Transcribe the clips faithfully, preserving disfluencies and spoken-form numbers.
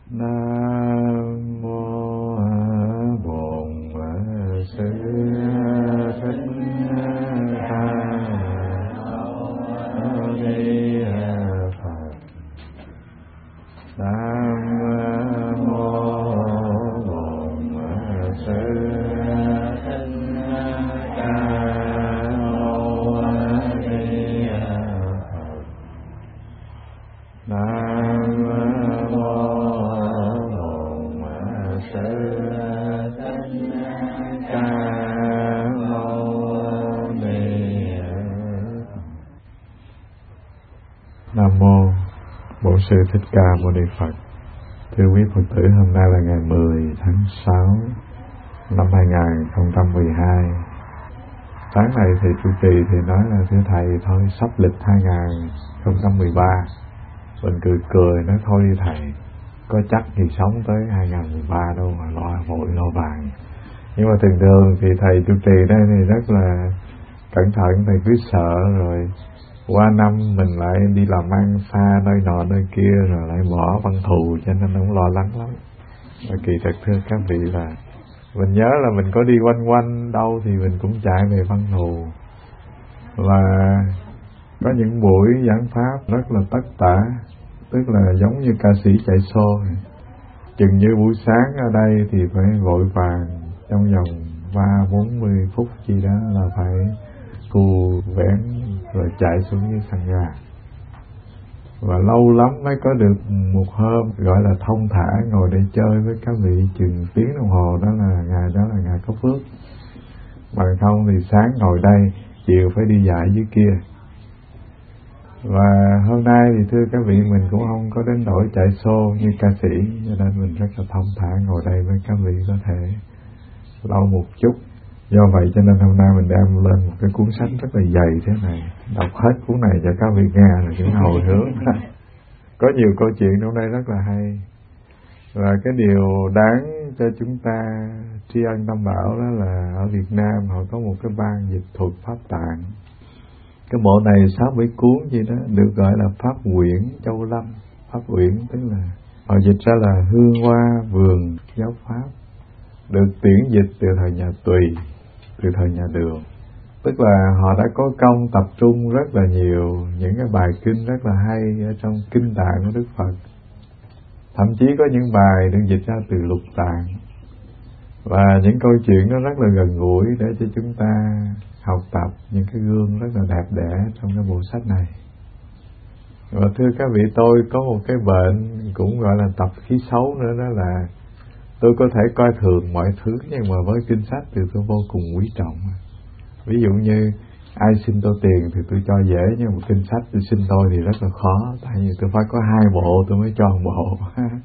Nam mô Bổn Sư Thích Ca Mâu Ni Phật. Nam mô Bổn Sư Thích Ca Mâu Ni Phật. Nam Nam mô Bổn Sư Thích Ca Mâu Ni Phật. Thưa quý Phật tử, hôm nay là ngày mười tháng sáu năm hai nghìn không trăm mười hai. Sáng này thì trụ trì thì nói là thưa thầy thôi sắp lịch hai nghìn không trăm mười ba. Mình cười cười nói thôi đi thầy, có chắc gì sống tới hai nghìn không trăm mười ba đâu mà lo vội lo vàng. Nhưng mà thường thường thì thầy trụ trì đây thì rất là cẩn thận, thầy cứ sợ rồi qua năm mình lại đi làm ăn xa nơi nọ nơi kia rồi lại bỏ văn thù, cho nên cũng lo lắng lắm. Và kỳ thật thưa các vị là mình nhớ là mình có đi quanh quanh đâu thì mình cũng chạy về văn thù. Và có những buổi giảng pháp rất là tất tả, tức là giống như ca sĩ chạy show. Chừng như buổi sáng ở đây thì phải vội vàng trong vòng ba bốn mươi phút gì đó là phải cù vén rồi chạy xuống như sân ga. Và lâu lắm mới có được một hôm gọi là thông thả ngồi để chơi với các vị chừng tiếng đồng hồ, đó là ngày đó là ngày có phước. Bằng không thì sáng ngồi đây, chiều phải đi dạy dưới kia. Và hôm nay thì thưa các vị, mình cũng không có đến đổi chạy show như ca sĩ, cho nên mình rất là thông thả ngồi đây với các vị có thể lâu một chút. Do vậy cho nên hôm nay mình đem lên một cái cuốn sách rất là dày thế này, đọc hết cuốn này cho các vị nghe là cũng hồi hướng. Có nhiều câu chuyện trong đây rất là hay. Và cái điều đáng cho chúng ta tri ân Tam Bảo đó là ở Việt Nam họ có một cái ban dịch thuật Pháp Tạng. Cái bộ này sáu bảy cuốn gì đó được gọi là Pháp Uyển Châu Lâm. Pháp Uyển tức là họ dịch ra là Hương Hoa Vườn Giáo Pháp, được tuyển dịch từ thời nhà Tùy, từ thời nhà Đường. Tức là họ đã có công tập trung rất là nhiều những cái bài kinh rất là hay ở trong kinh tạng của Đức Phật. Thậm chí có những bài được dịch ra từ lục tạng. Và những câu chuyện nó rất là gần gũi để cho chúng ta học tập những cái gương rất là đẹp đẽ trong cái bộ sách này. Và thưa các vị, tôi có một cái bệnh cũng gọi là tập khí xấu nữa, đó là tôi có thể coi thường mọi thứ, nhưng mà với kinh sách thì tôi vô cùng quý trọng. Ví dụ như ai xin tôi tiền thì tôi cho dễ, nhưng mà kinh sách tôi xin tôi thì rất là khó, tại vì tôi phải có hai bộ tôi mới cho một bộ.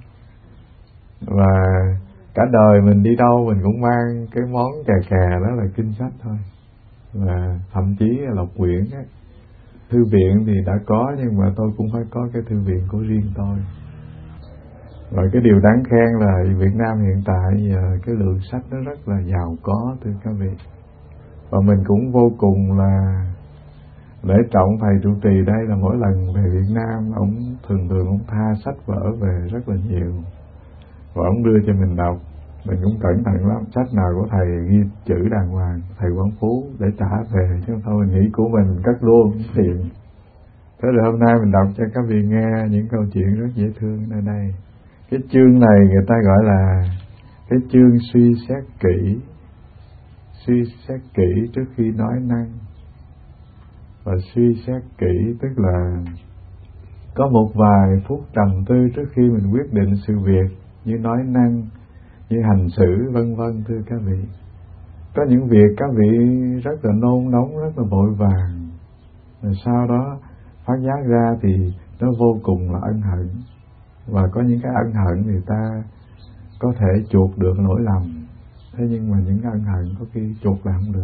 Và cả đời mình đi đâu mình cũng mang cái món kè kè đó là kinh sách thôi. Và thậm chí là Lộc Quyển ấy, thư viện thì đã có, nhưng mà tôi cũng phải có cái thư viện của riêng tôi. Và cái điều đáng khen là Việt Nam hiện tại giờ cái lượng sách nó rất là giàu có thưa các vị. Và mình cũng vô cùng là lễ trọng thầy trụ trì đây, là mỗi lần về Việt Nam ông thường thường ông tha sách vở về rất là nhiều và ông đưa cho mình đọc. Mình cũng cẩn thận lắm, sách nào của thầy ghi chữ đàng hoàng, thầy Quán Phú để trả về, chứ không thôi mình nghĩ của mình cất luôn tiền. Thế rồi hôm nay mình đọc cho các vị nghe những câu chuyện rất dễ thương ở đây. Cái chương này người ta gọi là cái chương suy xét kỹ. Suy xét kỹ trước khi nói năng. Và suy xét kỹ tức là có một vài phút trầm tư trước khi mình quyết định sự việc, như nói năng, như hành xử vân vân thưa các vị. Có những việc các vị rất là nôn nóng, rất là vội vàng, rồi sau đó phát giác ra thì nó vô cùng là ân hận. Và có những cái ân hận người ta có thể chuộc được lỗi lầm, thế nhưng mà những ân hận có khi chuộc lại không được.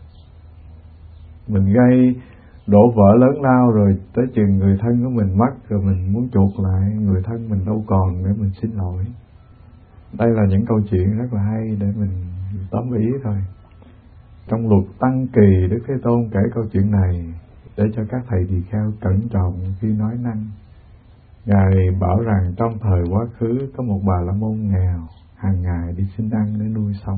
Mình gây đổ vỡ lớn lao rồi tới chừng người thân của mình mất, rồi mình muốn chuộc lại, người thân mình đâu còn để mình xin lỗi. Đây là những câu chuyện rất là hay để mình tóm ý thôi. Trong luật Tăng Kỳ, Đức Thế Tôn kể câu chuyện này để cho các thầy tỳ kheo cẩn trọng khi nói năng. Ngài bảo rằng trong thời quá khứ có một bà la môn nghèo, hàng ngày đi xin ăn để nuôi sống.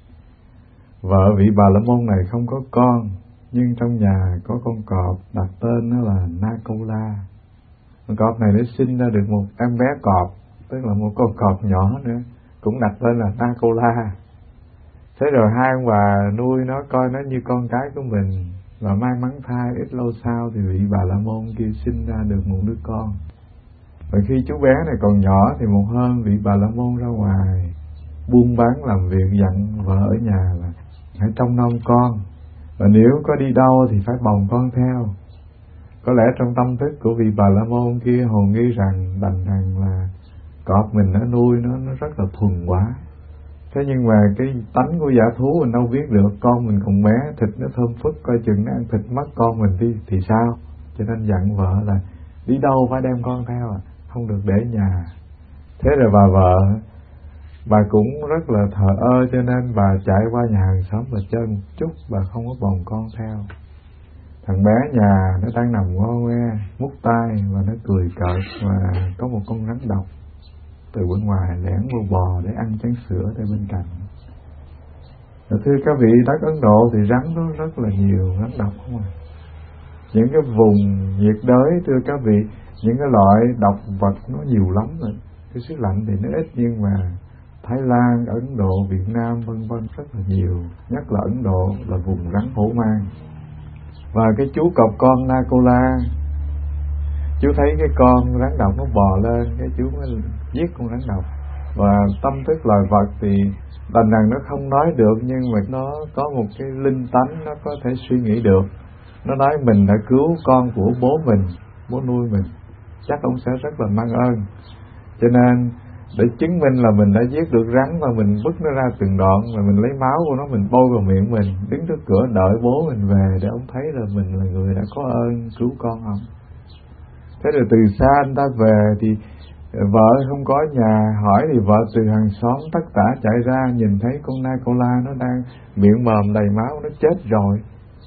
Vợ vị bà la môn này không có con, nhưng trong nhà có con cọp đặt tên nó là Nakola. Con cọp này nó sinh ra được một em bé cọp, tức là một con cọp nhỏ nữa, cũng đặt tên là Nakola. Thế rồi hai ông bà nuôi nó, coi nó như con cái của mình, và may mắn thai ít lâu sau thì vị bà la môn kia sinh ra được một đứa con. Và khi chú bé này còn nhỏ thì một hôm vị bà la môn ra ngoài buôn bán làm việc, dặn vợ ở nhà là hãy trông nom con, và nếu có đi đâu thì phải bồng con theo. Có lẽ trong tâm thức của vị bà la môn kia hồ nghi rằng đành rằng là cọp mình nó nuôi nó nó rất là thuần quá. Thế nhưng mà cái tánh của giả thú mình đâu biết được, con mình còn bé, thịt nó thơm phức, coi chừng nó ăn thịt mất con mình đi thì sao. Cho nên dặn vợ là đi đâu phải đem con theo, à, không được để nhà. Thế rồi bà vợ, bà cũng rất là thờ ơ, cho nên bà chạy qua nhà hàng xóm và chơi một chút, bà không có bồng con theo. Thằng bé nhà nó đang nằm ngoe ngoe, mút tai và nó cười cợt, và có một con rắn độc từ bên ngoài lẻn vô bò để ăn chén sữa ở bên cạnh. Và thưa các vị, đất Ấn Độ thì rắn nó rất là nhiều, rắn độc không à. Những cái vùng nhiệt đới, thưa các vị, những cái loại độc vật nó nhiều lắm rồi. Cái xứ lạnh thì nó ít, nhưng mà Thái Lan, Ấn Độ, Việt Nam vân vân rất là nhiều. Nhất là Ấn Độ là vùng rắn hổ mang. Và cái chú cọp con Nakola, chú thấy cái con rắn độc nó bò lên, cái chú mới giết con rắn độc. Và tâm thức loài vật thì đành rằng nó không nói được, nhưng mà nó có một cái linh tánh, nó có thể suy nghĩ được. Nó nói mình đã cứu con của bố mình, bố nuôi mình, chắc ông sẽ rất là mang ơn. Cho nên để chứng minh là mình đã giết được rắn, và mình bứt nó ra từng đoạn, và mình lấy máu của nó mình bôi vào miệng mình, đứng trước cửa đợi bố mình về để ông thấy là mình là người đã có ơn cứu con ông. Thế rồi từ xa anh ta về thì vợ không có nhà, hỏi thì vợ từ hàng xóm tất tả chạy ra, nhìn thấy con Nakola nó đang miệng mồm đầy máu, nó chết rồi.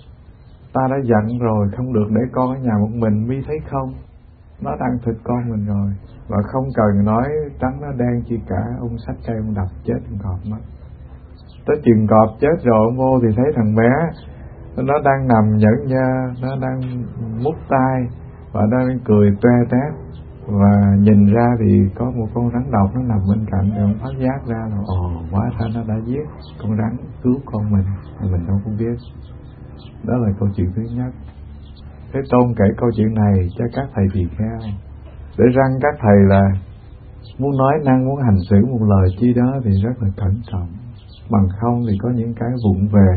Ta đã dặn rồi không được để con ở nhà một mình, mi thấy không, nó đang thịt con mình rồi. Và không cần nói trắng nó đen chi cả, ông xách cây ông đập chết con cọp mất. Tới chừng cọp chết rồi, ông vô thì thấy thằng bé nó đang nằm nhẫn nha, nó đang mút tai và đang cười toe tét. Và nhìn ra thì có một con rắn độc nó nằm bên cạnh, thì ông phát giác ra là ồ, hóa ra nó đã giết con rắn cứu con mình mà mình đâu có biết. Đó là câu chuyện thứ nhất. Thế Tôn kể câu chuyện này cho các thầy tỳ kheo, để răng các thầy là muốn nói năng, muốn hành xử một lời chi đó thì rất là cẩn trọng. Bằng không thì có những cái vụng về,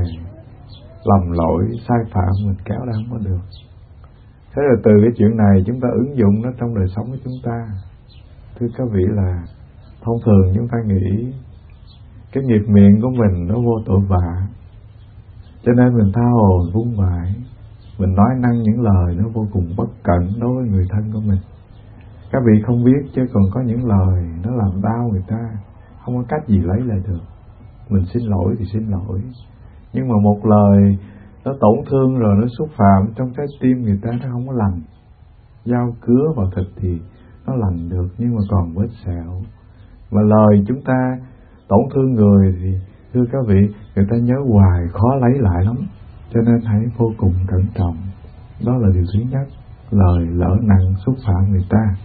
lầm lỗi, sai phạm mình kéo ra không có được. Thế rồi từ cái chuyện này chúng ta ứng dụng nó trong đời sống của chúng ta. Thưa các vị, là thông thường chúng ta nghĩ cái nghiệp miệng của mình nó vô tội vạ, cho nên mình tha hồ vung vãi, mình nói năng những lời nó vô cùng bất cẩn đối với người thân của mình. Các vị không biết chứ còn có những lời nó làm đau người ta, không có cách gì lấy lại được. Mình xin lỗi thì xin lỗi, nhưng mà một lời nó tổn thương rồi, nó xúc phạm trong trái tim người ta, nó không có lành. Dao cứa vào thịt thì nó lành được, nhưng mà còn vết sẹo. Mà lời chúng ta tổn thương người thì thưa các vị, người ta nhớ hoài, khó lấy lại lắm. Cho nên hãy vô cùng cẩn trọng. Đó là điều thứ nhất, lời lỡ nặng xúc phạm người ta.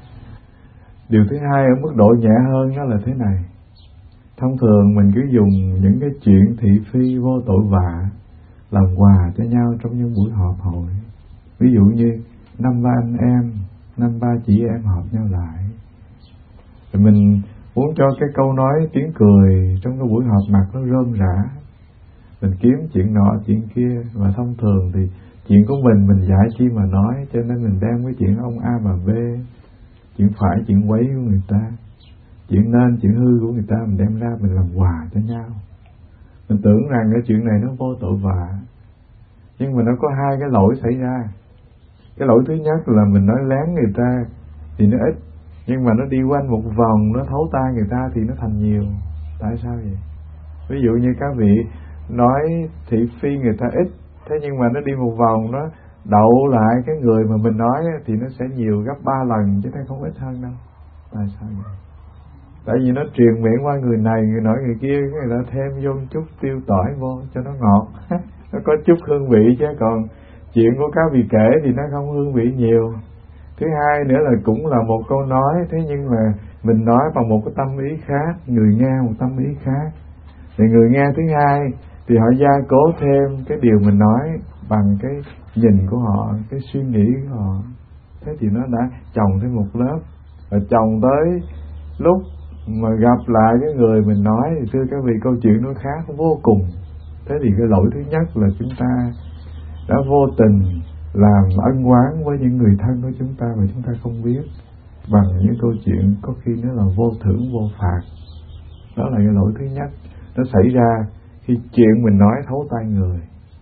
Điều thứ hai ở mức độ nhẹ hơn đó là thế này. Thông thường mình cứ dùng những cái chuyện thị phi vô tội vạ làm quà cho nhau trong những buổi họp hội. Ví dụ như năm ba anh em, năm ba chị em họp nhau lại, rồi mình muốn cho cái câu nói tiếng cười trong cái buổi họp mặt nó rôm rã. Mình kiếm chuyện nọ chuyện kia, và thông thường thì chuyện của mình mình dạy chi mà nói, cho nên mình đem cái chuyện ông A bà B, chuyện phải chuyện quấy của người ta, chuyện nên chuyện hư của người ta, mình đem ra mình làm quà cho nhau. Mình tưởng rằng cái chuyện này nó vô tội vạ, nhưng mà nó có hai cái lỗi xảy ra. Cái lỗi thứ nhất là mình nói lén người ta thì nó ít, nhưng mà nó đi quanh một vòng, nó thấu tai người ta thì nó thành nhiều. Tại sao vậy? Ví dụ như các vị nói thị phi người ta ít, thế nhưng mà nó đi một vòng, nó đậu lại cái người mà mình nói thì nó sẽ nhiều gấp ba lần chứ nó không ít hơn đâu. Tại sao vậy? Tại vì nó truyền miệng qua người này, người nọ người kia, người ta thêm vô một chút tiêu tỏi vô cho nó ngọt. Nó có chút hương vị, chứ còn chuyện của các vị kể thì nó không hương vị nhiều. Thứ hai nữa là cũng là một câu nói, thế nhưng mà mình nói bằng một cái tâm ý khác, người nghe một tâm ý khác. Thì người nghe thứ hai thì họ gia cố thêm cái điều mình nói bằng cái nhìn của họ, cái suy nghĩ của họ. Thế thì nó đã chồng thêm một lớp. Và chồng tới lúc mà gặp lại cái người mình nói thì thưa các vị, câu chuyện nó khác vô cùng. Thế thì cái lỗi thứ nhất là chúng ta đã vô tình làm ân oán với những người thân của chúng ta mà chúng ta không biết, bằng những câu chuyện có khi nó là vô thưởng vô phạt. Đó là cái lỗi thứ nhất. Nó xảy ra khi chuyện mình nói thấu tai người.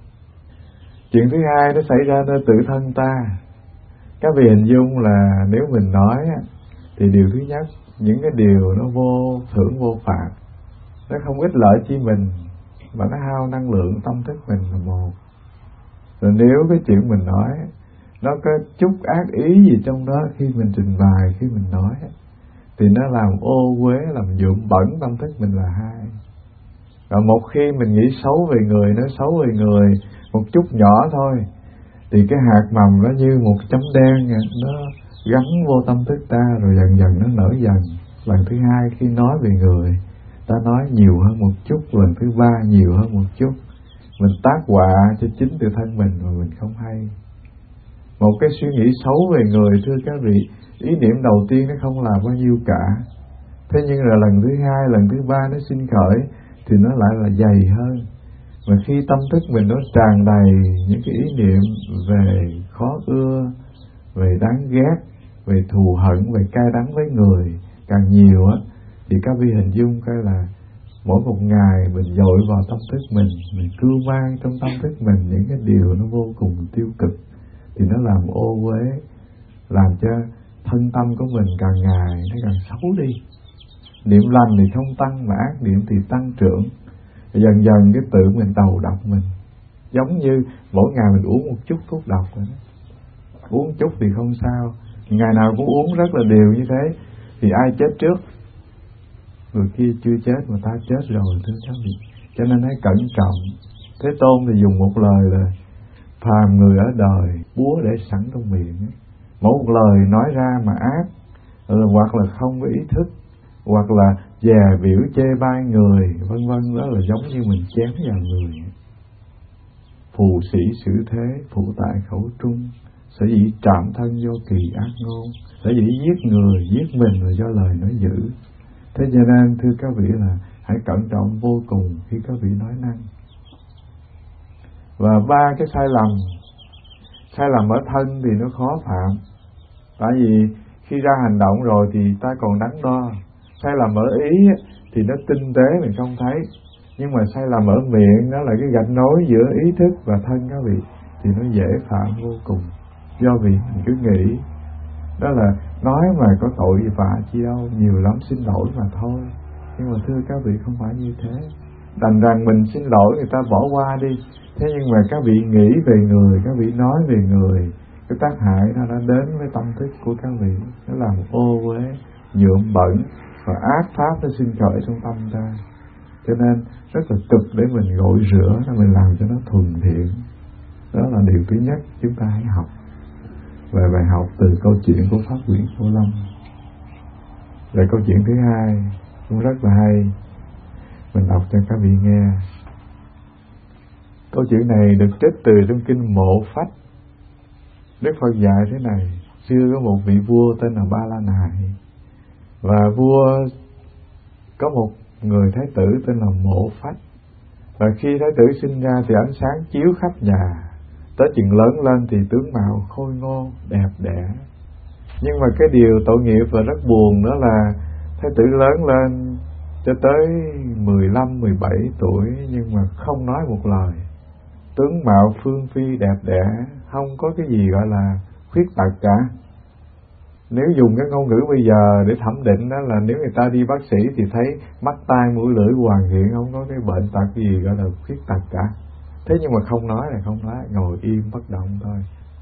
Chuyện thứ hai nó xảy ra nơi tự thân ta. Các vị hình dung là nếu mình nói thì điều thứ nhất, những cái điều nó vô thưởng vô phạt, nó không ích lợi chi mình, mà nó hao năng lượng tâm thức mình là một. Rồi nếu cái chuyện mình nói nó có chút ác ý gì trong đó khi mình trình bày, khi mình nói, thì nó làm ô uế, làm nhuộm bẩn tâm thức mình là hai. Và một khi mình nghĩ xấu về người, nói xấu về người một chút nhỏ thôi, thì cái hạt mầm nó như một chấm đen, nó gắn vô tâm thức ta, rồi dần dần nó nở dần. Lần thứ hai khi nói về người, ta nói nhiều hơn một chút, lần thứ ba nhiều hơn một chút. Mình tác họa cho chính tự thân mình mà mình không hay. Một cái suy nghĩ xấu về người, thưa các vị, ý niệm đầu tiên nó không là bao nhiêu cả. Thế nhưng là lần thứ hai, lần thứ ba nó sinh khởi thì nó lại là dày hơn. Mà khi tâm thức mình nó tràn đầy những cái ý niệm về khó ưa, về đáng ghét, về thù hận, về cay đắng với người càng nhiều á, thì các vị hình dung coi là mỗi một ngày mình dội vào tâm thức mình, mình cưu mang trong tâm thức mình những cái điều nó vô cùng tiêu cực, thì nó làm ô uế, làm cho thân tâm của mình càng ngày nó càng xấu đi. Niệm lành thì không tăng, mà ác niệm thì tăng trưởng. Dần dần cái tự mình đầu độc mình, giống như mỗi ngày mình uống một chút thuốc độc rồi đó. Uống chút thì không sao, ngày nào cũng uống rất là đều như thế, thì ai chết trước? Người kia chưa chết mà ta chết rồi, thưa các vị. Cho nên hãy cẩn trọng. Thế Tôn thì dùng một lời là phàm người ở đời, búa để sẵn trong miệng. Mỗi một lời nói ra mà ác, hoặc là không có ý thức, hoặc là dè biểu chê bai người, vân vân, đó là giống như mình chém vào người. Phù sĩ xử thế, phụ tại khẩu trung, sở dĩ trạm thân vô kỳ ác ngôn, sở dĩ giết người, giết mình là do lời nói dữ. Thế cho nên thưa các vị là hãy cẩn trọng vô cùng khi các vị nói năng. Và ba cái sai lầm, sai lầm ở thân thì nó khó phạm, tại vì khi ra hành động rồi thì ta còn đắn đo. Sai lầm ở ý thì nó tinh tế mình không thấy, nhưng mà sai lầm ở miệng, đó là cái gạch nối giữa ý thức và thân các vị, thì nó dễ phạm vô cùng. Do vì mình cứ nghĩ đó là nói mà có tội vạ chi đâu, nhiều lắm xin lỗi mà thôi. Nhưng mà thưa các vị, không phải như thế. Đành rằng mình xin lỗi người ta bỏ qua đi, thế nhưng mà các vị nghĩ về người, các vị nói về người, cái tác hại nó đã đến với tâm thức của các vị, nó làm ô uế, nhuộm bẩn và ác pháp nó sinh khởi trong tâm ta. Cho nên rất là cực để mình gội rửa, để mình làm cho nó thuần thiện. Đó là điều thứ nhất chúng ta hãy học về bài học từ câu chuyện của Pháp Quyển Phổ Lâm. Về câu chuyện thứ hai cũng rất là hay, mình đọc cho các vị nghe. Câu chuyện này được trích từ trong kinh Mộ Phách. Đức Phật dạy thế này: xưa có một vị vua tên là Ba La Nại, và vua có một người thái tử tên là Mộ Phách. Và khi thái tử sinh ra thì ánh sáng chiếu khắp nhà, tới chừng lớn lên thì tướng mạo khôi ngô, đẹp đẽ. Nhưng mà cái điều tội nghiệp và rất buồn đó là thái tử lớn lên cho tới mười lăm, mười bảy tuổi nhưng mà không nói một lời. Tướng mạo phương phi đẹp đẽ, không có cái gì gọi là khuyết tật cả. Nếu dùng cái ngôn ngữ bây giờ để thẩm định đó là nếu người ta đi bác sĩ thì thấy mắt tai mũi lưỡi hoàn thiện, không có cái bệnh tật gì gọi là khuyết tật cả. Thế nhưng mà không nói là không nói, ngồi im bất động thôi.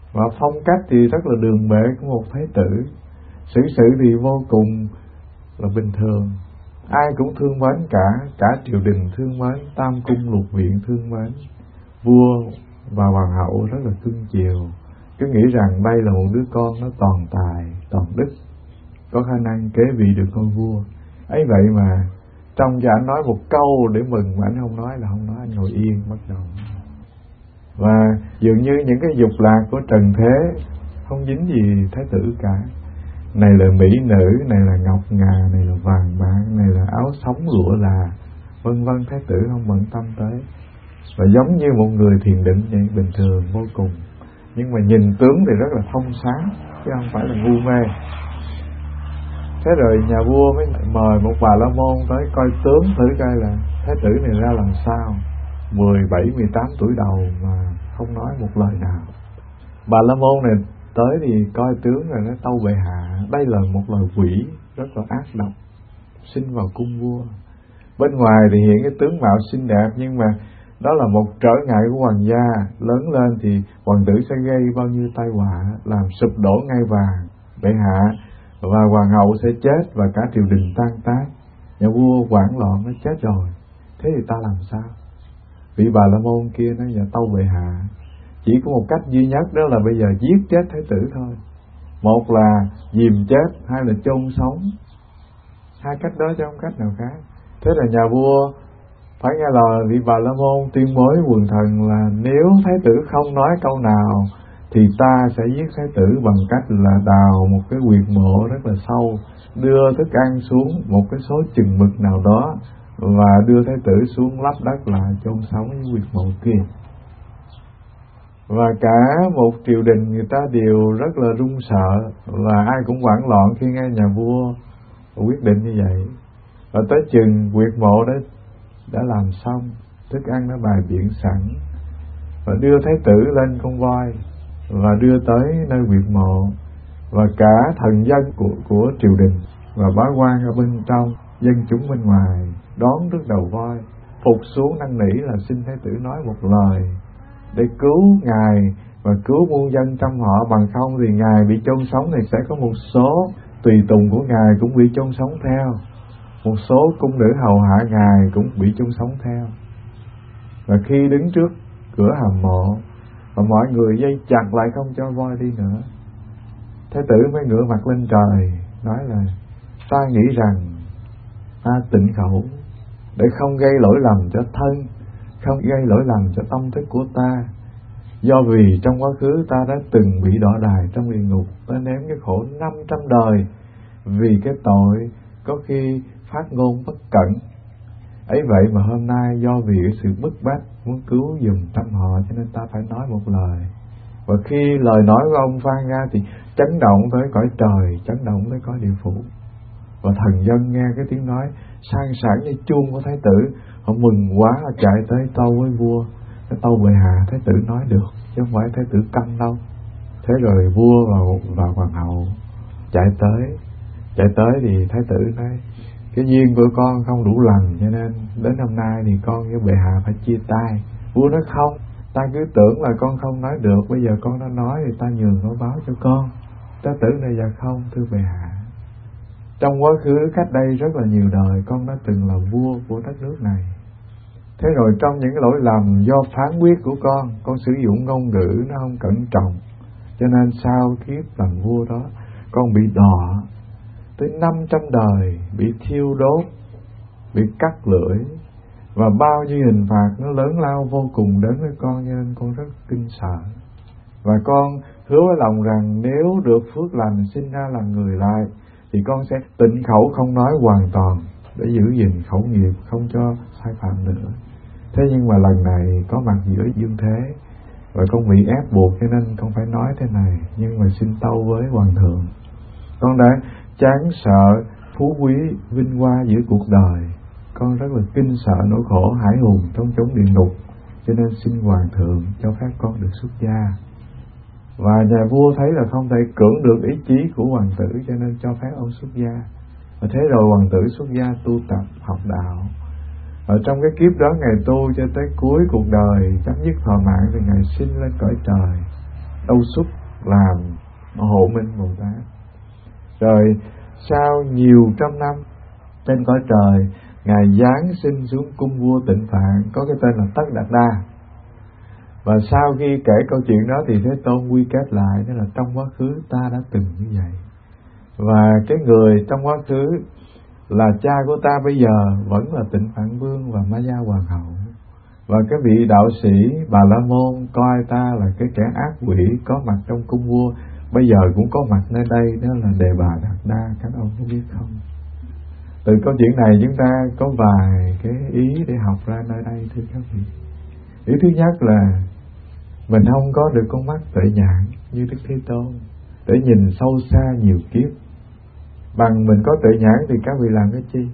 Và phong cách thì rất là đường bệ của một thái tử, xử sự thì vô cùng là bình thường, ai cũng thương mến cả, cả triều đình thương mến, tam cung lục viện thương mến, vua và hoàng hậu rất là cưng chiều, cứ nghĩ rằng đây là một đứa con nó toàn tài toàn đức, có khả năng kế vị được ngôi vua. Ấy vậy mà trong cho anh nói một câu để mừng mà anh không nói là không nói, anh ngồi yên bắt đầu. Và dường như những cái dục lạc của trần thế không dính gì thái tử cả. Này là mỹ nữ, này là ngọc ngà, này là vàng bạc, này là áo sống lụa là vân vân, thái tử không bận tâm tới. Và giống như một người thiền định vậy, bình thường vô cùng, nhưng mà nhìn tướng thì rất là thông sáng, chứ không phải là ngu mê. Thế rồi nhà vua mới mời một bà la môn tới coi tướng thử coi là thái tử này ra làm sao. Mười bảy, mười tám tuổi đầu mà không nói một lời nào. Bà la môn này tới thì coi tướng rồi nó tâu bệ hạ, đây là một loài quỷ rất là ác độc sinh vào cung vua. Bên ngoài thì hiện cái tướng mạo xinh đẹp, nhưng mà đó là một trở ngại của hoàng gia. Lớn lên thì hoàng tử sẽ gây bao nhiêu tai họa, làm sụp đổ ngai vàng bệ hạ, và hoàng hậu sẽ chết và cả triều đình tan tác. Nhà vua hoảng loạn, nó chết rồi, thế thì ta làm sao? Vị bà la môn kia nói: dạ tâu bệ hạ, chỉ có một cách duy nhất, đó là bây giờ giết chết thái tử thôi. Một là dìm chết, hai là chôn sống. Hai cách đó chứ không cách nào khác. Thế là nhà vua phải nghe lời vị bà la môn, tuyên bố quần thần là nếu thái tử không nói câu nào thì ta sẽ giết thái tử bằng cách là đào một cái huyệt mộ rất là sâu, đưa thức ăn xuống một cái số chừng mực nào đó, và đưa thái tử xuống lấp đất lại chôn sống với huyệt mộ kia. Và cả một triều đình người ta đều rất là run sợ, và ai cũng hoảng loạn khi nghe nhà vua quyết định như vậy. Và tới chừng huyệt mộ đó đã làm xong, thức ăn nó bày biện sẵn, và đưa thái tử lên con voi và đưa tới nơi huyệt mộ, và cả thần dân của, của triều đình và bá quan ở bên trong, dân chúng bên ngoài đón trước đầu voi, phục xuống năn nỉ là xin thái tử nói một lời để cứu ngài và cứu muôn dân trong họ, bằng không thì ngài bị chôn sống thì sẽ có một số tùy tùng của ngài cũng bị chôn sống theo, một số cung nữ hầu hạ ngài cũng bị chôn sống theo. Và khi đứng trước cửa hầm mộ và mọi người dây chặt lại không cho voi đi nữa, thái tử mới ngửa mặt lên trời nói là: ta nghĩ rằng ta tịnh khẩu để không gây lỗi lầm cho thân, không gây lỗi lầm cho tâm thức của ta, do vì trong quá khứ ta đã từng bị đọa đày trong địa ngục, ta nếm cái khổ năm trăm đời vì cái tội có khi phát ngôn bất cẩn. Ấy vậy mà hôm nay do vì cái sự bức bách muốn cứu giùm tâm họ, cho nên ta phải nói một lời. Và khi lời nói của ông vang ra thì chấn động tới cõi trời, chấn động tới cõi địa phủ. Và thần dân nghe cái tiếng nói sang sảng như chuông của thái tử, họ mừng quá, họ chạy tới tâu với vua. Cái tâu bệ hạ, thái tử nói được chứ không phải thái tử câm đâu. Thế rồi vua và, và hoàng hậu chạy tới chạy tới thì thái tử nói: cái duyên của con không đủ lành, cho nên đến hôm nay thì con với bệ hạ phải chia tay. Vua nói: không, ta cứ tưởng là con không nói được, bây giờ con đã nói thì ta nhường nó báo cho con. Thái tử này: dạ không, thưa bệ hạ, trong quá khứ cách đây rất là nhiều đời, con đã từng là vua của đất nước này. Thế rồi trong những cái lỗi lầm do phán quyết của con, con sử dụng ngôn ngữ nó không cẩn trọng, cho nên sau kiếp làm vua đó, con bị đọa tới năm trăm đời, bị thiêu đốt, bị cắt lưỡi, và bao nhiêu hình phạt nó lớn lao vô cùng đến với con, cho nên con rất kinh sợ. Và con hứa với lòng rằng nếu được phước lành sinh ra làm người lại, thì con sẽ tịnh khẩu không nói hoàn toàn, để giữ gìn khẩu nghiệp không cho sai phạm nữa. Thế nhưng mà lần này có mặt giữa dương thế, và con bị ép buộc cho nên con phải nói thế này, nhưng mà xin tâu với hoàng thượng. Con đã chán sợ phú quý vinh hoa giữa cuộc đời, con rất là kinh sợ nỗi khổ hải hùng trong chốn địa ngục, cho nên xin hoàng thượng cho phép con được xuất gia. Và nhà vua thấy là không thể cưỡng được ý chí của hoàng tử, cho nên cho phép ông xuất gia. Và thế rồi hoàng tử xuất gia tu tập học đạo. Ở trong cái kiếp đó Ngài tu cho tới cuối cuộc đời, chấm dứt thọ mạng, thì Ngài sinh lên cõi trời, đâu xuất làm Hộ Minh Bồ Tát. Rồi sau nhiều trăm năm trên cõi trời, Ngài giáng sinh xuống cung vua Tịnh Phạn có cái tên là Tất Đạt Đa. Và sau khi kể câu chuyện đó thì Thế Tôn quy kết lại, đó là trong quá khứ ta đã từng như vậy. Và cái người trong quá khứ là cha của ta bây giờ vẫn là Tịnh Phạn Vương và Ma Gia Hoàng hậu. Và cái vị đạo sĩ Bà La Môn coi ta là cái kẻ ác quỷ có mặt trong cung vua, bây giờ cũng có mặt nơi đây, đó là Đề Bà Đạt Đa. Các ông có biết không? Từ câu chuyện này chúng ta có vài cái ý để học ra nơi đây thưa các vị. Ý thứ nhất là mình không có được con mắt tuệ nhãn như Đức Thế Tôn để nhìn sâu xa nhiều kiếp. Bằng mình có tuệ nhãn thì các vị làm cái chi?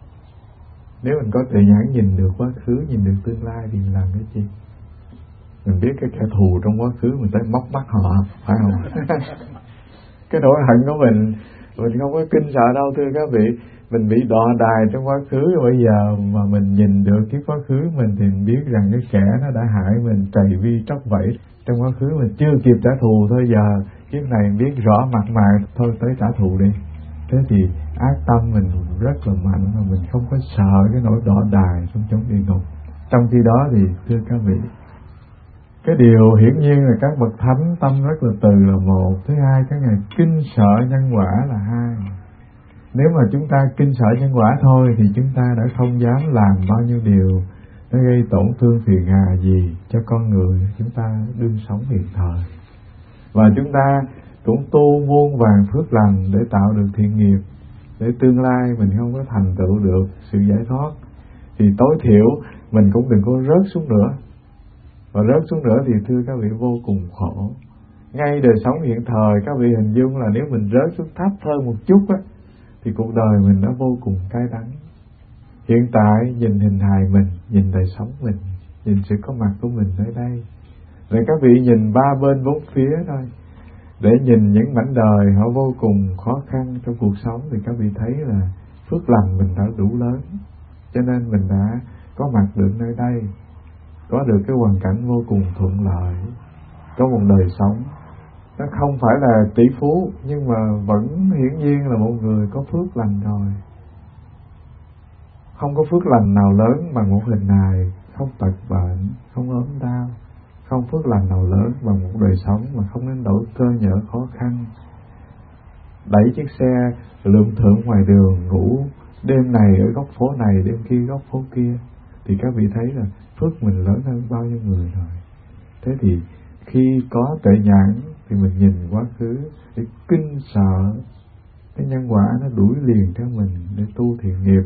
Nếu mình có tuệ nhãn nhìn được quá khứ, nhìn được tương lai thì mình làm cái chi? Mình biết cái kẻ thù trong quá khứ mình tới móc mắt họ, phải không? Cái nỗi hận của mình, mình không có kinh sợ đâu thưa các vị. Mình bị đọa đài trong quá khứ, bây giờ mà mình nhìn được cái quá khứ mình thì mình biết rằng cái kẻ nó đã hại mình trầy vi tróc vẫy trong quá khứ, mình chưa kịp trả thù thôi, giờ kiếp này mình biết rõ mặt mày thôi tới trả thù đi. Thế thì ác tâm mình rất là mạnh mà mình không có sợ cái nỗi đọa đài trong chốn địa ngục. Trong khi đó thì thưa các vị, cái điều hiển nhiên là các bậc thánh tâm rất là từ là một, thứ hai cái ngày kinh sợ nhân quả là hai. Nếu mà chúng ta kinh sợ nhân quả thôi thì chúng ta đã không dám làm bao nhiêu điều nó gây tổn thương phiền hà gì cho con người chúng ta đương sống hiện thời. Và chúng ta cũng tu muôn vàn phước lành để tạo được thiện nghiệp, để tương lai mình không có thành tựu được sự giải thoát thì tối thiểu mình cũng đừng có rớt xuống nữa. Và rớt xuống nữa thì thưa các vị vô cùng khổ. Ngay đời sống hiện thời các vị hình dung là nếu mình rớt xuống thấp hơn một chút á thì cuộc đời mình nó vô cùng cay đắng. Hiện tại nhìn hình hài mình, nhìn đời sống mình, nhìn sự có mặt của mình ở đây. Rồi các vị nhìn ba bên bốn phía thôi, để nhìn những mảnh đời họ vô cùng khó khăn trong cuộc sống thì các vị thấy là phước lành mình đã đủ lớn, cho nên mình đã có mặt được nơi đây, có được cái hoàn cảnh vô cùng thuận lợi, có một đời sống nó không phải là tỷ phú nhưng mà vẫn hiển nhiên là một người có phước lành rồi. Không có phước lành nào lớn bằng một hình hài không tật bệnh, không ốm đau, không phước lành nào lớn bằng một đời sống mà không đến nỗi cơ nhỡ khó khăn, đẩy chiếc xe lượm thượng ngoài đường, ngủ đêm này ở góc phố này, đêm kia góc phố kia, thì các vị thấy là phước mình lớn hơn bao nhiêu người rồi. Thế thì khi có tuệ nhãn thì mình nhìn quá khứ để kinh sợ cái nhân quả nó đuổi liền theo mình để tu thiện nghiệp.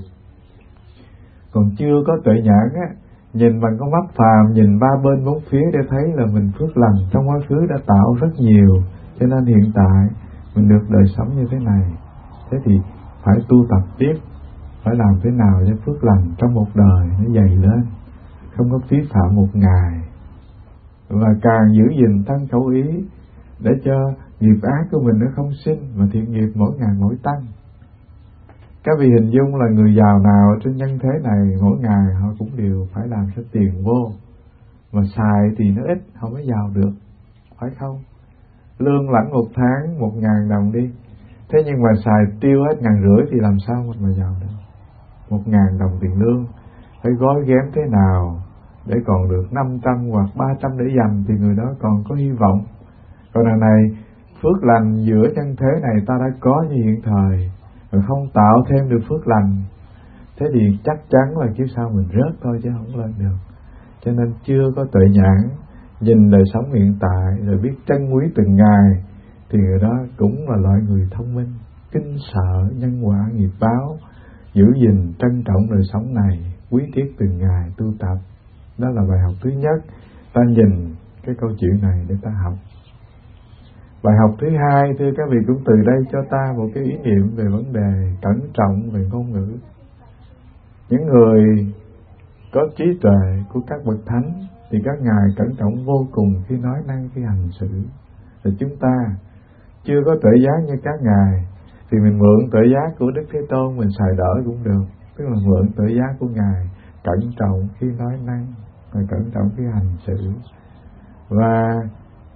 Còn chưa có tuệ nhãn á, nhìn bằng con mắt phàm, nhìn ba bên bốn phía để thấy là mình phước lành trong quá khứ đã tạo rất nhiều, cho nên hiện tại mình được đời sống như thế này. Thế thì phải tu tập tiếp, phải làm thế nào cho phước lành trong một đời nó dày lên, không có phí phạm một ngày, và càng giữ gìn thân khẩu ý để cho nghiệp ác của mình nó không sinh mà thiện nghiệp mỗi ngày mỗi tăng. Các vị hình dung là người giàu nào trên nhân thế này mỗi ngày họ cũng đều phải làm cho tiền vô, mà xài thì nó ít, họ mới giàu được, phải không? Lương lãnh một tháng một ngàn đồng đi, thế nhưng mà xài tiêu hết ngàn rưỡi thì làm sao mà, mà giàu được? Một ngàn đồng tiền lương phải gói ghém thế nào để còn được năm trăm hoặc ba trăm để dành thì người đó còn có hy vọng. Còn đằng này phước lành giữa nhân thế này ta đã có như hiện thời, mà không tạo thêm được phước lành, thế thì chắc chắn là kiếp sau mình rớt thôi chứ không lên được. Cho nên chưa có tuệ nhãn nhìn đời sống hiện tại rồi biết trân quý từng ngày thì người đó cũng là loại người thông minh, kinh sợ nhân quả nghiệp báo, giữ gìn trân trọng đời sống này, quý tiếc từng ngày tu tập. Đó là bài học thứ nhất, ta nhìn cái câu chuyện này để ta học. Bài học thứ hai, thưa các vị, cũng từ đây cho ta một cái ý niệm về vấn đề cẩn trọng về ngôn ngữ. Những người có trí tuệ của các bậc thánh thì các ngài cẩn trọng vô cùng khi nói năng, khi hành xử. Thì chúng ta chưa có tuệ giác như các ngài thì mình mượn tuệ giác của Đức Thế Tôn mình xài đỡ cũng được, tức là mượn tuệ giác của ngài, cẩn trọng khi nói năng và cẩn trọng khi hành xử. Và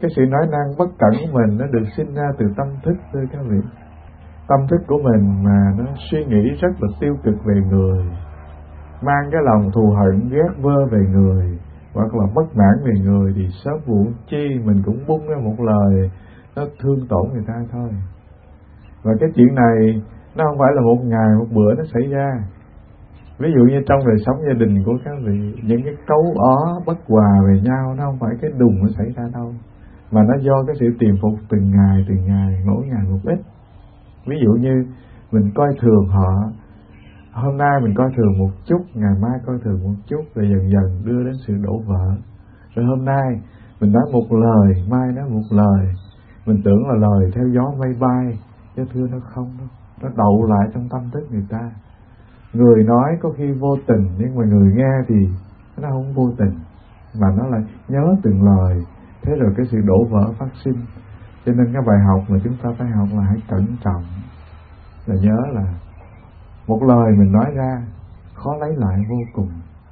Cái sự nói năng bất cẩn của mình nó được sinh ra từ tâm thức, thưa các vị. Tâm thức của mình mà nó suy nghĩ rất là tiêu cực về người, mang cái lòng thù hận ghét vơ về người, hoặc là bất mãn về người, thì sớm muộn chi mình cũng bung ra một lời nó thương tổn người ta thôi. Và cái chuyện này nó không phải là một ngày một bữa nó xảy ra. Ví dụ như trong đời sống gia đình của các vị, những cái cấu ó bất hòa về nhau nó không phải cái đùng nó xảy ra đâu, mà nó do cái sự tiềm phục từng ngày từng ngày, mỗi ngày một ít. Ví dụ như mình coi thường họ, hôm nay mình coi thường một chút, ngày mai coi thường một chút, rồi dần dần đưa đến sự đổ vỡ. Rồi hôm nay mình nói một lời, mai nói một lời, mình tưởng là lời theo gió mây bay, chứ thưa nó không đâu, nó đậu lại trong tâm thức người ta. Người nói có khi vô tình, nhưng mà người nghe thì nó không vô tình, mà nó lại nhớ từng lời. Thế rồi cái sự đổ vỡ phát sinh. Cho nên cái bài học mà chúng ta phải học là hãy cẩn trọng, là nhớ là một lời mình nói ra khó lấy lại vô cùng.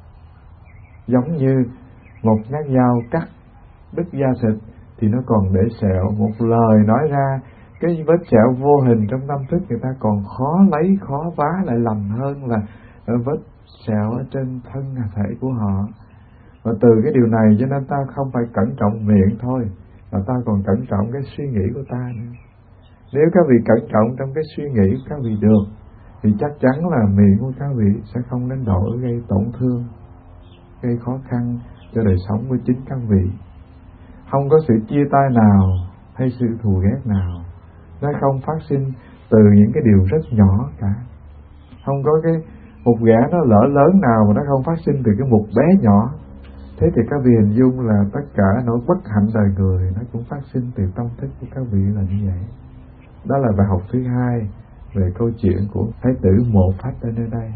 Giống như một nhát dao cắt đứt da thịt thì nó còn để sẹo, một lời nói ra, cái vết sẹo vô hình trong tâm thức người ta còn khó lấy, khó vá lại lành hơn là vết sẹo ở trên thân thể của họ. Và từ cái điều này cho nên ta không phải cẩn trọng miệng thôi, mà ta còn cẩn trọng cái suy nghĩ của ta nữa. Nếu các vị cẩn trọng trong cái suy nghĩ của các vị được, thì chắc chắn là miệng của các vị sẽ không đến độ gây tổn thương, gây khó khăn cho đời sống của chính các vị. Không có sự chia tay nào hay sự thù ghét nào, nó không phát sinh từ những cái điều rất nhỏ cả. Không có cái một gã nó lỡ lớn nào mà nó không phát sinh từ cái mục bé nhỏ. Thế thì các vị hình dung là tất cả nỗi bất hạnh đời người nó cũng phát sinh từ tâm thức của các vị là như vậy. Đó là bài học thứ hai về câu chuyện của Thái tử Mộ Phách ở nơi đây.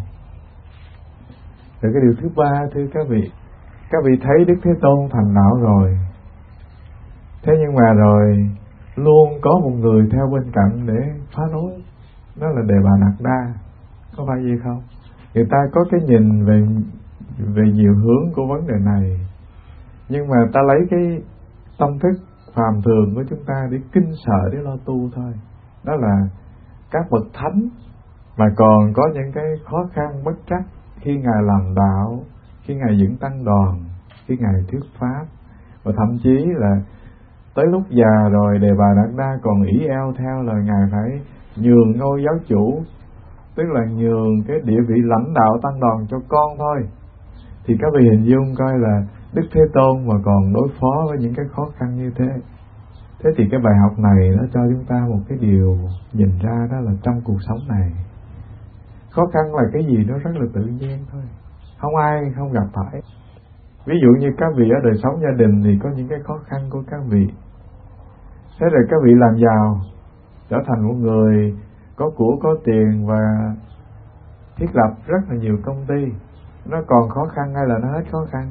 Rồi cái điều thứ ba, thưa các vị, các vị thấy Đức Thế Tôn thành đạo rồi, thế nhưng mà rồi luôn có một người theo bên cạnh để phá rối, đó là Đề Bà Nạt Đa, có phải gì không? Người ta có cái nhìn về về nhiều hướng của vấn đề này, nhưng mà ta lấy cái tâm thức phàm thường của chúng ta để kinh sợ, để lo tu thôi. Đó là các bậc thánh mà còn có những cái khó khăn bất trắc khi Ngài làm đạo, khi Ngài dựng tăng đoàn, khi Ngài thuyết pháp, và thậm chí là tới lúc già rồi Đề Bà Nạt Đa còn ỷ eo theo là Ngài phải nhường ngôi giáo chủ, tức là nhường cái địa vị lãnh đạo tăng đoàn cho con thôi. Thì các vị hình dung coi là Đức Thế Tôn mà còn đối phó với những cái khó khăn như thế. Thế thì cái bài học này nó cho chúng ta một cái điều nhìn ra, đó là trong cuộc sống này, khó khăn là cái gì nó rất là tự nhiên thôi, không ai không gặp phải. Ví dụ như các vị ở đời sống gia đình thì có những cái khó khăn của các vị. Thế rồi các vị làm giàu, trở thành một người có của có tiền và thiết lập rất là nhiều công ty, nó còn khó khăn hay là nó hết khó khăn?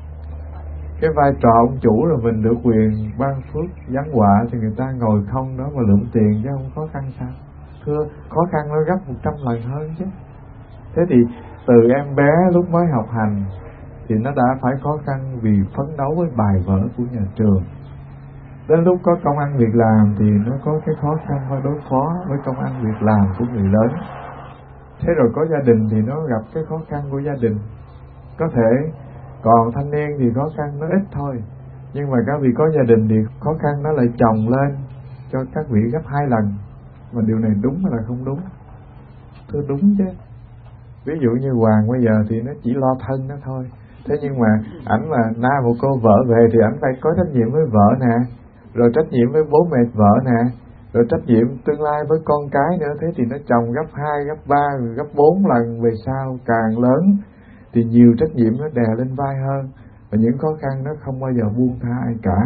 Cái vai trò ông chủ là mình được quyền ban phước giáng họa thì người ta ngồi không đó mà lượm tiền, chứ không khó khăn sao? Thưa, khó khăn nó gấp một trăm lần hơn chứ. Thế thì từ em bé lúc mới học hành thì nó đã phải khó khăn vì phấn đấu với bài vở của nhà trường. Đến lúc có công ăn việc làm thì nó có cái khó khăn phải đối phó với công ăn việc làm của người lớn. Thế rồi có gia đình thì nó gặp cái khó khăn của gia đình. Có thể còn thanh niên thì khó khăn nó ít thôi, nhưng mà các vị có gia đình thì khó khăn nó lại chồng lên cho các vị gấp hai lần. Mà điều này đúng hay là không đúng? Thưa đúng chứ. Ví dụ như Hoàng bây giờ thì nó chỉ lo thân nó thôi, thế nhưng mà ảnh mà na một cô vợ về thì ảnh phải có trách nhiệm với vợ nè, rồi trách nhiệm với bố mẹ vợ nè, rồi trách nhiệm tương lai với con cái nữa. Thế thì nó chồng gấp hai, gấp ba, gấp bốn lần về sau. Càng lớn thì nhiều trách nhiệm nó đè lên vai hơn, và những khó khăn nó không bao giờ buông tha ai cả.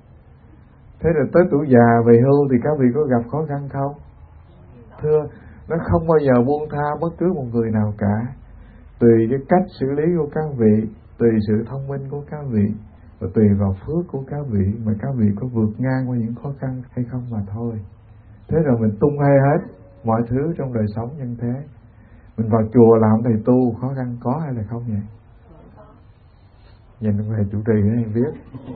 Thế rồi tới tuổi già về hưu thì các vị có gặp khó khăn không? Thưa, nó không bao giờ buông tha bất cứ một người nào cả. Tùy cái cách xử lý của các vị, tùy sự thông minh của các vị, và tùy vào phước của các vị mà các vị có vượt ngang qua những khó khăn hay không mà thôi. Thế rồi mình tung hê hết mọi thứ trong đời sống nhân thế. Mình vào chùa làm thầy tu, khó khăn có hay là không vậy? Nhìn về chủ trì nó biết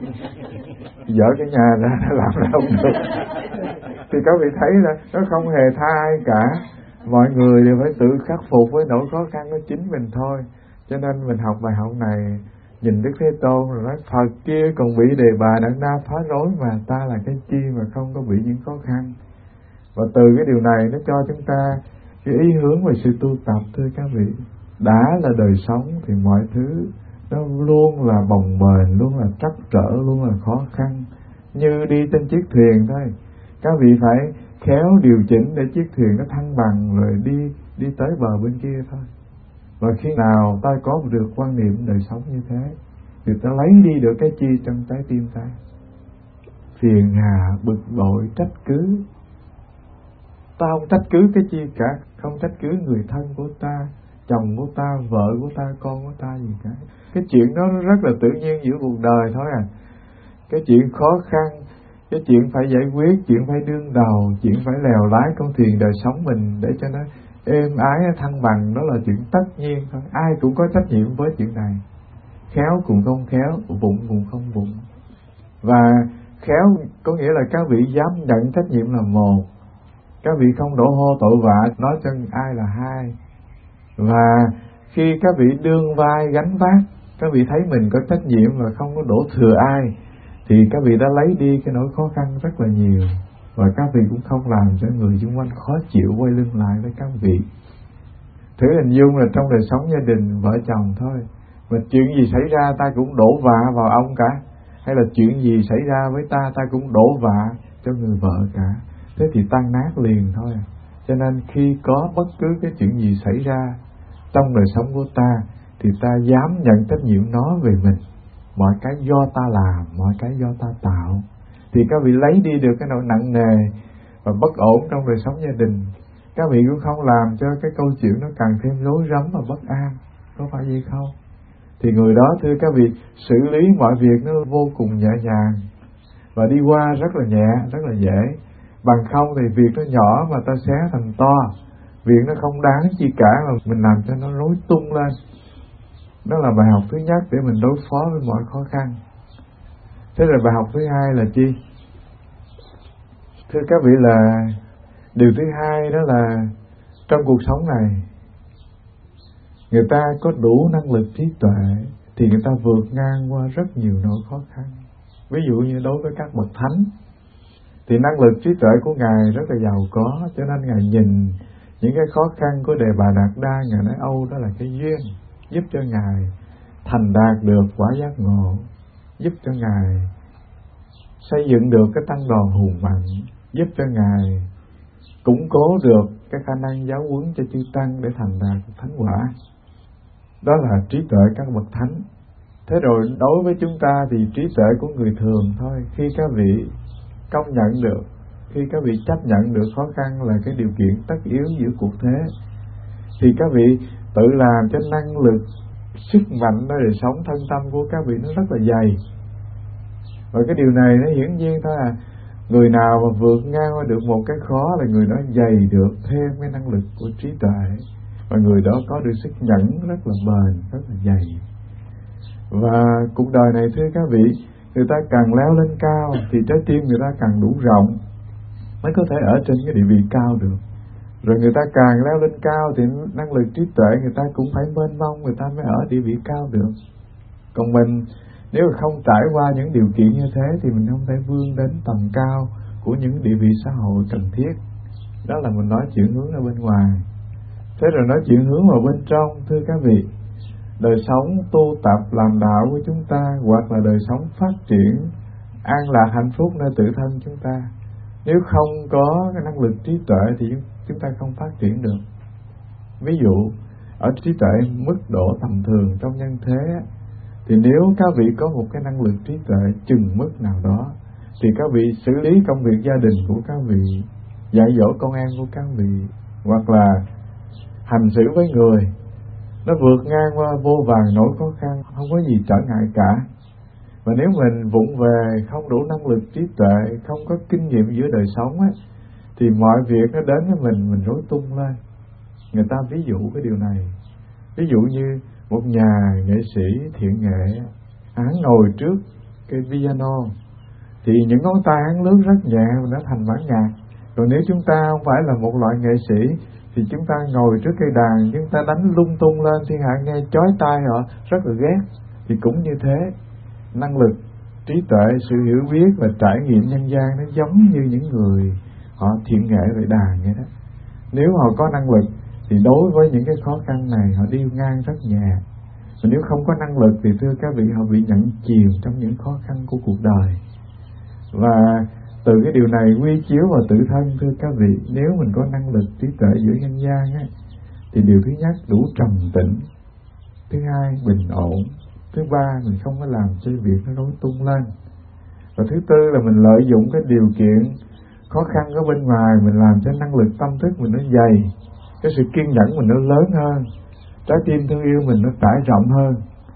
dở cái nhà ra làm ra không được. Thì các vị thấy là nó không hề tha ai cả, mọi người đều phải tự khắc phục với nỗi khó khăn của chính mình thôi. Cho nên mình học bài học này, nhìn Đức Thế Tôn rồi nói Phật kia còn bị đề bà đặng na phá rối, mà ta là cái chi mà không có bị những khó khăn. Và từ cái điều này nó cho chúng ta cái ý hướng về sự tu tập. Thưa các vị, đã là đời sống thì mọi thứ nó luôn là bồng bềnh, luôn là trắc trở, luôn là khó khăn, như đi trên chiếc thuyền thôi. Các vị phải khéo điều chỉnh để chiếc thuyền nó thăng bằng rồi đi đi tới bờ bên kia thôi. Và khi nào ta có được quan niệm đời sống như thế thì ta lấy đi được cái chi trong trái tim ta? Phiền hà, bực bội, trách cứ. Ta không trách cứ cái chi cả, không trách cứ người thân của ta, chồng của ta, vợ của ta, con của ta gì cả. Cái chuyện đó nó rất là tự nhiên giữa cuộc đời thôi à. Cái chuyện khó khăn, cái chuyện phải giải quyết, chuyện phải đương đầu, chuyện phải lèo lái con thuyền đời sống mình để cho nó êm ái, thăng bằng, đó là chuyện tất nhiên thôi. Ai cũng có trách nhiệm với chuyện này. Khéo cũng không khéo, vụng cũng không vụng. Và khéo có nghĩa là các vị dám nhận trách nhiệm là một, các vị không đổ hô tội vạ nói cho ai là hai. Và khi các vị đương vai gánh vác, các vị thấy mình có trách nhiệm và không có đổ thừa ai, thì các vị đã lấy đi cái nỗi khó khăn rất là nhiều. Và các vị cũng không làm cho người xung quanh khó chịu quay lưng lại với các vị. Thử hình dung là trong đời sống gia đình vợ chồng thôi, mà chuyện gì xảy ra ta cũng đổ vạ vào ông cả, hay là chuyện gì xảy ra với ta ta cũng đổ vạ cho người vợ cả, thế thì tan nát liền thôi. Cho nên khi có bất cứ cái chuyện gì xảy ra trong đời sống của ta thì ta dám nhận trách nhiệm nó về mình. Mọi cái do ta làm, mọi cái do ta tạo, thì các vị lấy đi được cái nỗi nặng nề và bất ổn trong đời sống gia đình. Các vị cũng không làm cho cái câu chuyện nó càng thêm rối rắm và bất an, có phải vậy không? Thì người đó thưa các vị, xử lý mọi việc nó vô cùng nhẹ nhàng và đi qua rất là nhẹ, rất là dễ. Bằng không thì việc nó nhỏ mà ta xé thành to, việc nó không đáng chi cả mà mình làm cho nó rối tung lên. Đó là bài học thứ nhất để mình đối phó với mọi khó khăn. Thế rồi bài học thứ hai là chi? Thưa các vị, là điều thứ hai đó là trong cuộc sống này, người ta có đủ năng lực trí tuệ thì người ta vượt ngang qua rất nhiều nỗi khó khăn. Ví dụ như đối với các bậc thánh thì năng lực trí tuệ của Ngài rất là giàu có, cho nên Ngài nhìn những cái khó khăn của Đề Bà Đạt Đa, Ngài nói âu đó là cái duyên giúp cho Ngài thành đạt được quả giác ngộ, giúp cho Ngài xây dựng được cái tăng đoàn hùng mạnh, giúp cho Ngài củng cố được cái khả năng giáo huấn cho chư tăng để thành đạt thánh quả. Đó là trí tuệ các bậc thánh. Thế rồi đối với chúng ta thì trí tuệ của người thường thôi. Khi các vị công nhận được, khi các vị chấp nhận được khó khăn là cái điều kiện tất yếu giữa cuộc thế, thì các vị tự làm cho năng lực, sức mạnh nơi đời sống thân tâm của các vị nó rất là dày. Và cái điều này nó hiển nhiên thôi à. Người nào mà vượt ngang qua được một cái khó là người đó dày được thêm cái năng lực của trí tuệ, và người đó có được sức nhẫn rất là bền, rất là dày. Và cuộc đời này thưa các vị, người ta càng leo lên cao thì trái tim người ta càng đủ rộng mới có thể ở trên cái địa vị cao được. Rồi người ta càng leo lên cao thì năng lực trí tuệ người ta cũng phải mênh mông, người ta mới ở địa vị cao được. Còn mình nếu không trải qua những điều kiện như thế thì mình không thể vươn đến tầm cao của những địa vị xã hội cần thiết. Đó là mình nói chuyện hướng ở bên ngoài. Thế rồi nói chuyện hướng vào bên trong, thưa các vị, đời sống tu tập làm đạo của chúng ta, hoặc là đời sống phát triển an lạc hạnh phúc nơi tự thân chúng ta, nếu không có cái năng lực trí tuệ thì chúng ta không phát triển được. Ví dụ ở trí tuệ mức độ tầm thường trong nhân thế, thì nếu các vị có một cái năng lực trí tuệ chừng mức nào đó thì các vị xử lý công việc gia đình của các vị, dạy dỗ con em của các vị, hoặc là hành xử với người, nó vượt ngang qua vô vàn nỗi khó khăn, không có gì trở ngại cả. Và nếu mình vụng về, không đủ năng lực trí tuệ, không có kinh nghiệm giữa đời sống á, thì mọi việc nó đến với mình, mình rối tung lên. Người ta ví dụ cái điều này, ví dụ như một nhà nghệ sĩ thiện nghệ hắn ngồi trước cái piano thì những ngón tay hắn lướt rất nhẹ và nó thành bản nhạc. Còn nếu chúng ta không phải là một loại nghệ sĩ thì chúng ta ngồi trước cây đàn, chúng ta đánh lung tung lên, thiên hạ nghe chói tai họ rất là ghét. Thì cũng như thế, năng lực, trí tuệ, sự hiểu biết và trải nghiệm nhân gian nó giống như những người họ thiện nghệ về đàn vậy đó. Nếu họ có năng lực thì đối với những cái khó khăn này họ đi ngang rất nhẹ. Mà nếu không có năng lực thì thưa các vị, họ bị nhận chìm trong những khó khăn của cuộc đời. Và từ cái điều này quy chiếu vào tự thân, thưa các vị, nếu mình có năng lực trí tuệ giữa nhân gian á, thì điều thứ nhất đủ trầm tĩnh, thứ hai bình ổn, thứ ba mình không có làm cho việc nó rối tung lên, và thứ tư là mình lợi dụng cái điều kiện khó khăn ở bên ngoài, mình làm cho năng lực tâm thức mình nó dày, cái sự kiên nhẫn mình nó lớn hơn, trái tim thương yêu mình nó trải rộng hơn.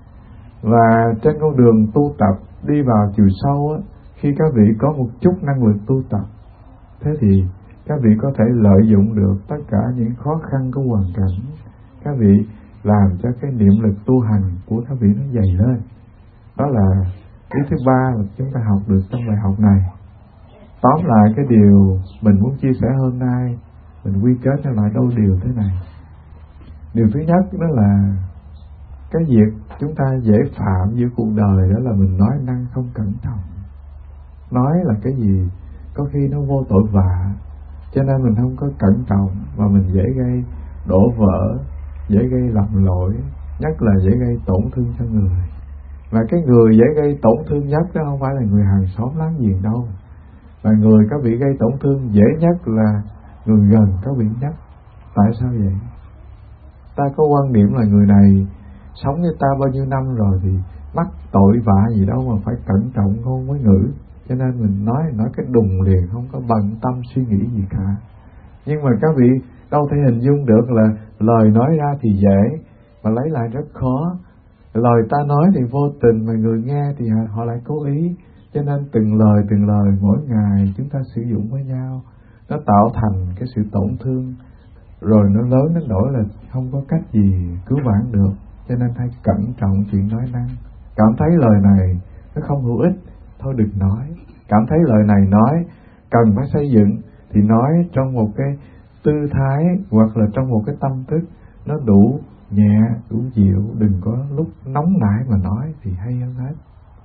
Và trên con đường tu tập đi vào chiều sâu á, khi các vị có một chút năng lực tu tập, thế thì các vị có thể lợi dụng được tất cả những khó khăn của hoàn cảnh. Các vị làm cho cái niệm lực tu hành của các vị nó dày lên. Đó là ý thứ ba mà chúng ta học được trong bài học này. Tóm lại cái điều mình muốn chia sẻ hôm nay, mình quy kết cho lại đôi điều thế này. Điều thứ nhất đó là cái việc chúng ta dễ phạm giữa cuộc đời, đó là mình nói năng không cẩn trọng. Nói là cái gì có khi nó vô tội vạ, cho nên mình không có cẩn trọng và mình dễ gây đổ vỡ, dễ gây lầm lỗi, nhất là dễ gây tổn thương cho người. Và cái người dễ gây tổn thương nhất đó không phải là người hàng xóm láng giềng đâu, mà người các vị gây tổn thương dễ nhất là người gần các vị nhất. Tại sao vậy? Ta có quan điểm là người này sống với ta bao nhiêu năm rồi thì mắc tội vạ gì đâu mà phải cẩn trọng ngôn với ngữ, cho nên mình nói nói cái đùng liền, không có bận tâm suy nghĩ gì cả. Nhưng mà các vị đâu thể hình dung được là lời nói ra thì dễ mà lấy lại rất khó. Lời ta nói thì vô tình mà người nghe thì họ lại cố ý, cho nên từng lời từng lời mỗi ngày chúng ta sử dụng với nhau nó tạo thành cái sự tổn thương, rồi nó lớn đến nỗi là không có cách gì cứu vãn được. Cho nên hãy cẩn trọng chuyện nói năng. Cảm thấy lời này nó không hữu ích, thôi đừng nói. Cảm thấy lời này nói cần phải xây dựng thì nói trong một cái tư thái hoặc là trong một cái tâm thức nó đủ nhẹ, đủ dịu, đừng có lúc nóng nảy mà nói thì hay hơn hết.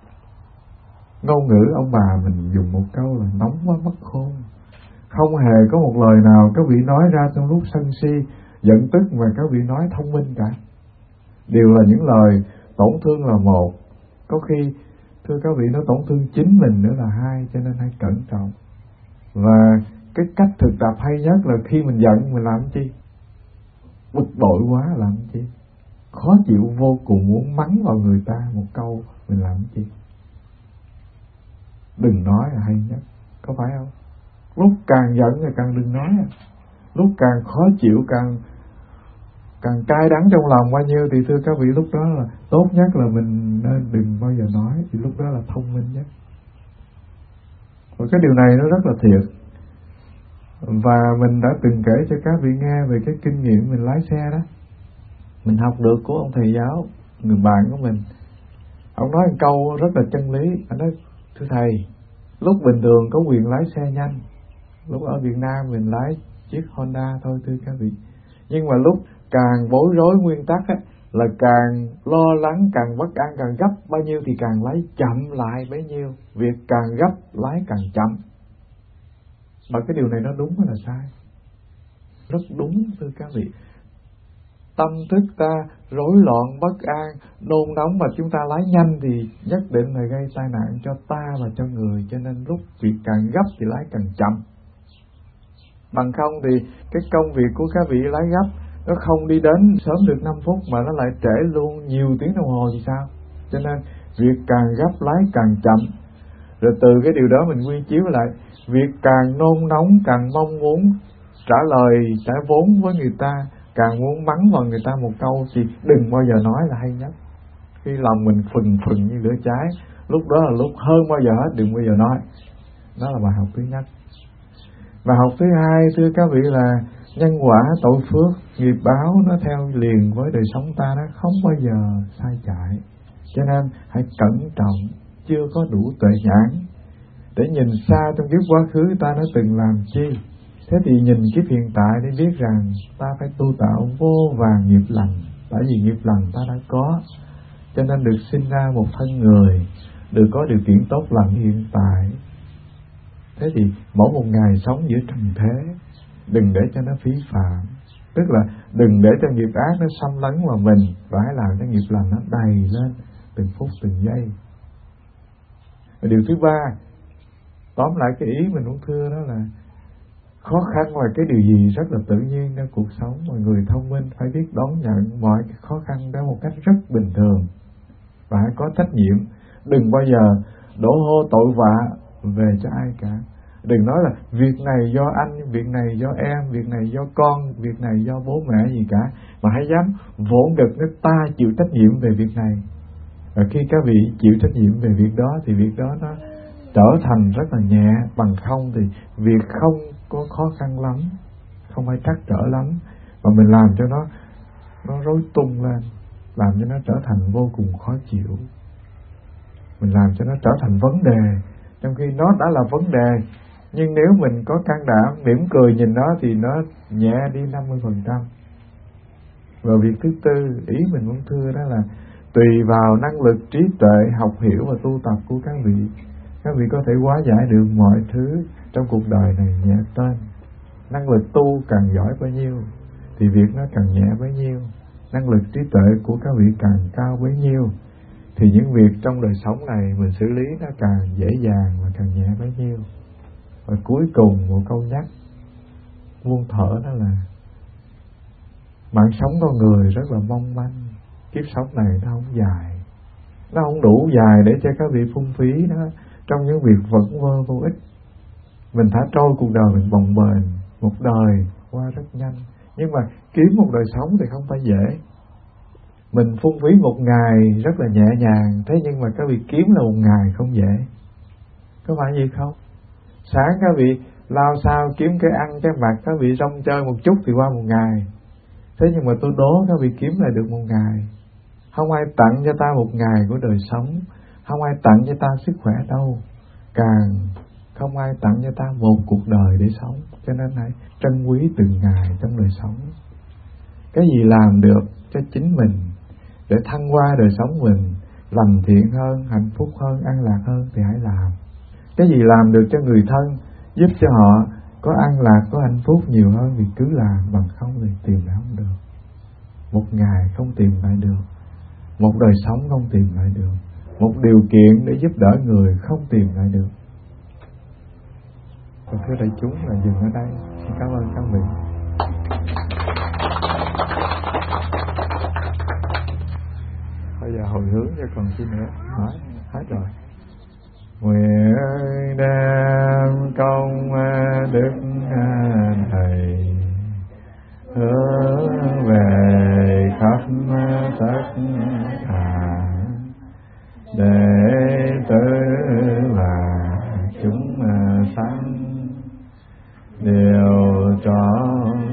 Ngôn ngữ ông bà mình dùng một câu là nóng quá mất khôn. Không hề có một lời nào các vị nói ra trong lúc sân si, giận tức mà các vị nói thông minh cả. Đều là những lời tổn thương là một, có khi thưa các vị nó tổn thương chính mình nữa là hai, cho nên hãy cẩn trọng. Và cái cách thực tập hay nhất là khi mình giận mình làm chi? Bực bội quá làm chi? Khó chịu vô cùng muốn mắng vào người ta một câu mình làm chi? Đừng nói là hay nhất, có phải không? Lúc càng giận thì càng đừng nói, lúc càng khó chịu càng càng cay đắng trong lòng bao nhiêu thì thưa các vị lúc đó là tốt nhất là mình nên đừng bao giờ nói, thì lúc đó là thông minh nhất. Và cái điều này nó rất là thiệt, và mình đã từng kể cho các vị nghe về cái kinh nghiệm mình lái xe đó. Mình học được của ông thầy giáo, người bạn của mình. Ông nói một câu rất là chân lý. Anh nói: thưa thầy, lúc bình thường có quyền lái xe nhanh, lúc ở Việt Nam mình lái chiếc Honda thôi thưa các vị. Nhưng mà lúc càng bối rối nguyên tắc á, là càng lo lắng, càng bất an, càng gấp bao nhiêu thì càng lái chậm lại bấy nhiêu. Việc càng gấp lái càng chậm. Mà cái điều này nó đúng hay là sai? Rất đúng thưa các vị. Tâm thức ta rối loạn, bất an, nôn nóng mà chúng ta lái nhanh thì nhất định là gây tai nạn cho ta và cho người. Cho nên lúc việc càng gấp thì lái càng chậm. Bằng không thì cái công việc của các vị lái gấp nó không đi đến sớm được năm phút mà nó lại trễ luôn nhiều tiếng đồng hồ thì sao? Cho nên việc càng gấp lái càng chậm. Rồi từ cái điều đó mình quy chiếu lại, việc càng nôn nóng, càng mong muốn trả lời, trả vốn với người ta, càng muốn mắng vào người ta một câu thì đừng bao giờ nói là hay nhất. Khi lòng mình phừng phừng như lửa cháy, lúc đó là lúc hơn bao giờ hết đừng bao giờ nói. Đó là bài học thứ nhất. Bài học thứ hai thưa các vị là nhân quả tội phước, nghiệp báo nó theo liền với đời sống ta, nó không bao giờ sai chạy. Cho nên hãy cẩn trọng, chưa có đủ tuệ nhãn để nhìn xa trong kiếp quá khứ ta đã từng làm chi. Thế thì nhìn kiếp hiện tại để biết rằng ta phải tu tạo vô vàn nghiệp lành. Tại vì nghiệp lành ta đã có, cho nên được sinh ra một thân người, được có điều kiện tốt lành hiện tại. Thế thì mỗi một ngày sống giữa trần thế, đừng để cho nó phí phạm. Tức là đừng để cho nghiệp ác nó xâm lấn vào mình, và hãy làm cho nghiệp lành nó đầy lên từng phút từng giây. Và điều thứ ba, tóm lại cái ý mình muốn thưa đó là khó khăn là cái điều gì rất là tự nhiên trong cuộc sống, mà người thông minh phải biết đón nhận mọi cái khó khăn đó một cách rất bình thường và hãy có trách nhiệm. Đừng bao giờ đổ hô tội vạ về cho ai cả. Đừng nói là việc này do anh, việc này do em, việc này do con, việc này do bố mẹ gì cả, mà hãy dám vỗ ngực nói ta chịu trách nhiệm về việc này. Và khi các vị chịu trách nhiệm về việc đó thì việc đó nó trở thành rất là nhẹ. Bằng không thì việc không có khó khăn lắm, không phải trắc trở lắm, mà mình làm cho nó nó rối tung lên, làm cho nó trở thành vô cùng khó chịu. Mình làm cho nó trở thành vấn đề, trong khi nó đã là vấn đề. Nhưng nếu mình có can đảm mỉm cười nhìn nó thì nó nhẹ đi năm mươi phần trăm. Và việc thứ tư, ý mình muốn thưa đó là tùy vào năng lực, trí tuệ, học hiểu và tu tập của các vị, các vị có thể hóa giải được mọi thứ trong cuộc đời này nhẹ tên. Năng lực tu càng giỏi bấy nhiêu thì việc nó càng nhẹ bấy nhiêu. Năng lực trí tuệ của các vị càng cao bấy nhiêu thì những việc trong đời sống này mình xử lý nó càng dễ dàng và càng nhẹ bấy nhiêu. Và cuối cùng một câu nhắc muôn thở đó là mạng sống con người rất là mong manh. Kiếp sống này nó không dài, nó không đủ dài để cho các vị phung phí nó trong những việc vẩn vơ vô ích. Mình thả trôi cuộc đời mình bồng bềnh, một đời qua rất nhanh. Nhưng mà kiếm một đời sống thì không phải dễ. Mình phung phí một ngày rất là nhẹ nhàng, thế nhưng mà các vị kiếm là một ngày không dễ. Có phải gì không? Sáng các vị lao sao kiếm cái ăn cái mặc, các vị rong chơi một chút thì qua một ngày. Thế nhưng mà tôi đố các vị kiếm lại được một ngày. Không ai tặng cho ta một ngày của đời sống, không ai tặng cho ta sức khỏe đâu, càng không ai tặng cho ta một cuộc đời để sống. Cho nên hãy trân quý từng ngày trong đời sống. Cái gì làm được cho chính mình để thăng hoa đời sống mình, lành thiện hơn, hạnh phúc hơn, an lạc hơn thì hãy làm. Cái gì làm được cho người thân, giúp cho họ có an lạc, có hạnh phúc nhiều hơn thì cứ làm. Bằng không thì tìm lại không được. Một ngày không tìm lại được, một đời sống không tìm lại được, một điều kiện để giúp đỡ người không tìm lại được. Và thưa đại chúng là dừng ở đây. Xin cảm ơn các vị. Bây giờ hồi hướng cho còn chi nữa. Nói hết rồi. Nguyện đem công đức thầy hướng về khắp tất cả đệ tử và chúng sanh đều trọn